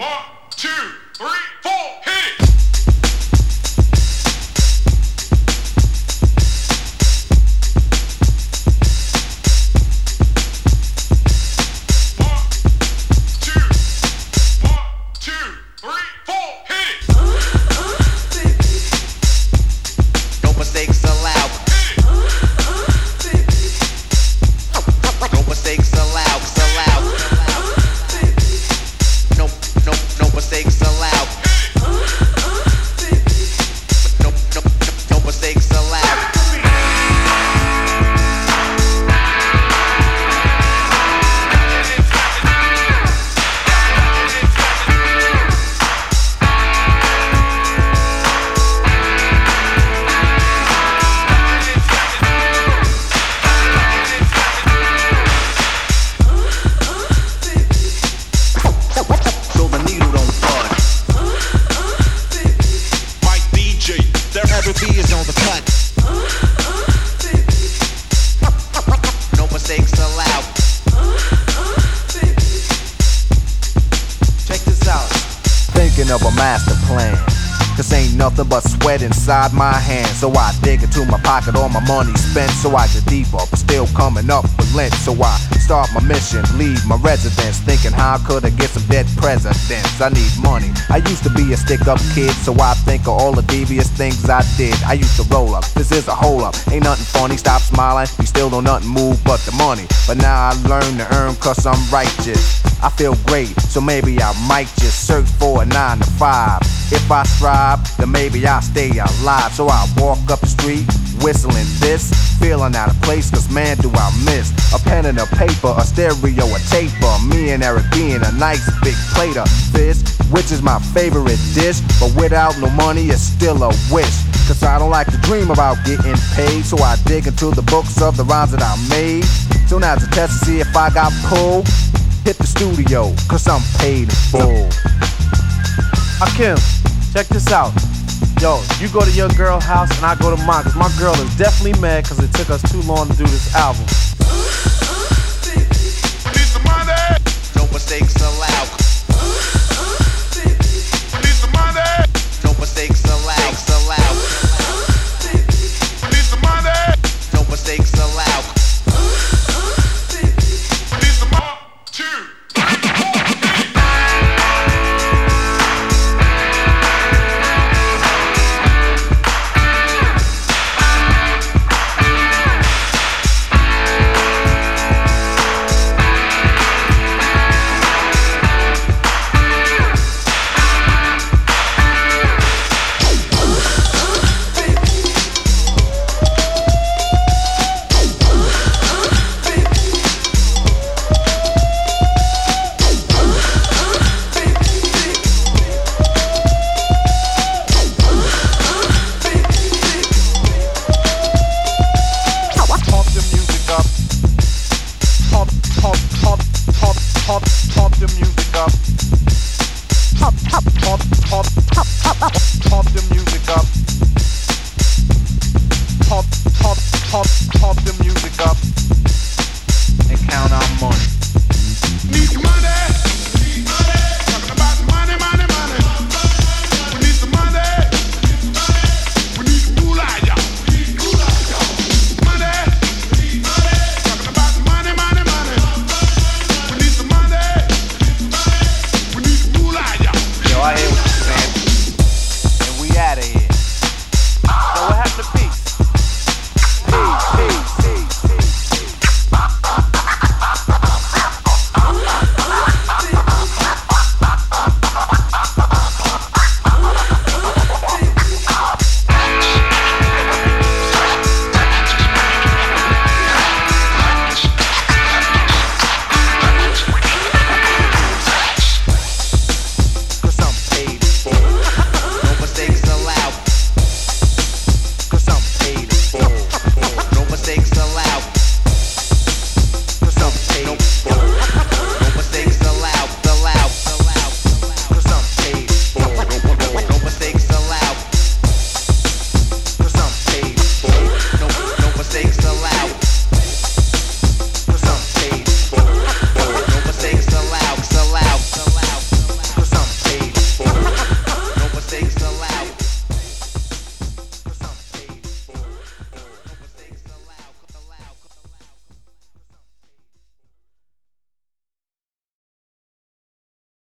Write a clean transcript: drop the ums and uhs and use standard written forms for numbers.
Of a master plan, 'cause ain't nothing but sweat inside my hands. So I dig into my pocket, all my money spent. So I get deeper, but still coming up with lint. So I start my mission, leave my residence, thinking how could I get some dead presidents? I need money. I used to be a stick-up kid, so I think of all the devious things I did. I used to roll up, this is a hole up. Ain't nothing funny, stop smiling. We still don't nothing move but the money. But now I learn to earn 'cause I'm righteous. I feel great, so maybe I might just search for a 9 to 5. If I strive, then maybe I'll stay alive. So I walk up the street, whistling this, feeling out of place, 'cause man do I miss a pen and a paper, a stereo, a taper. Me and Eric being a nice big plate of fish, which is my favorite dish. But without no money, it's still a wish, 'cause I don't like to dream about getting paid. So I dig into the books of the rhymes that I made. So now to test to see if I got pulled, hit the studio, 'cause I'm paid in full. Hakim, check this out. Yo, you go to your girl's house and I go to mine, 'cause my girl is definitely mad 'cause it took us too long to do this album. No mistakes allowed.